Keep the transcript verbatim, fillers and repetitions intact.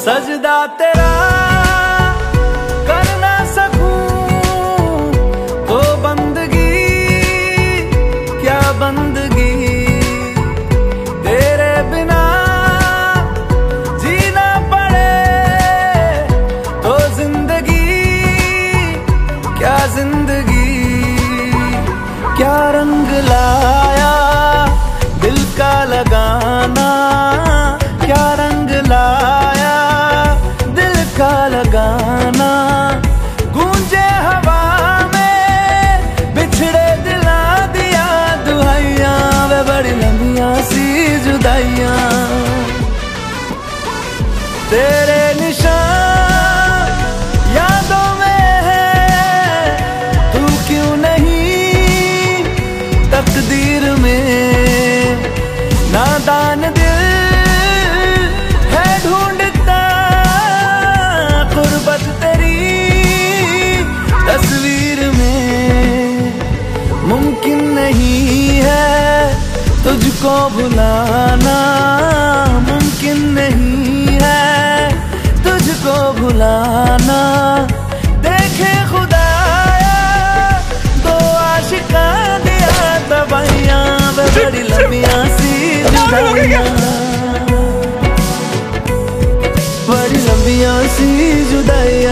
सजदा तेरा कर ना सकूं तो बंदगी क्या बंदगी, तेरे बिना जीना पड़े तो जिंदगी क्या जिंदगी। क्या रंग लाया दिल का लगाना, क्या रंग लाया दिल का लगाना। गूंजे हवा में बिछड़े दिला दिया दुहाइयां, वे बड़ी लंबियां सी जुदाइयां। तेरे निशान यादों में है, तू क्यों नहीं तकदीर में। नादान दिल है ढूंढता गुर्बत तेरी तस्वीर में। मुमकिन नहीं है तुझको भुलाना, मुमकिन नहीं है तुझको भुलाना। देखे खुदाया दो आशिका दिया तबाहियां, बड़ी लंबियां सी जुदाइयां, बड़ी लंबियां सी जुदाई।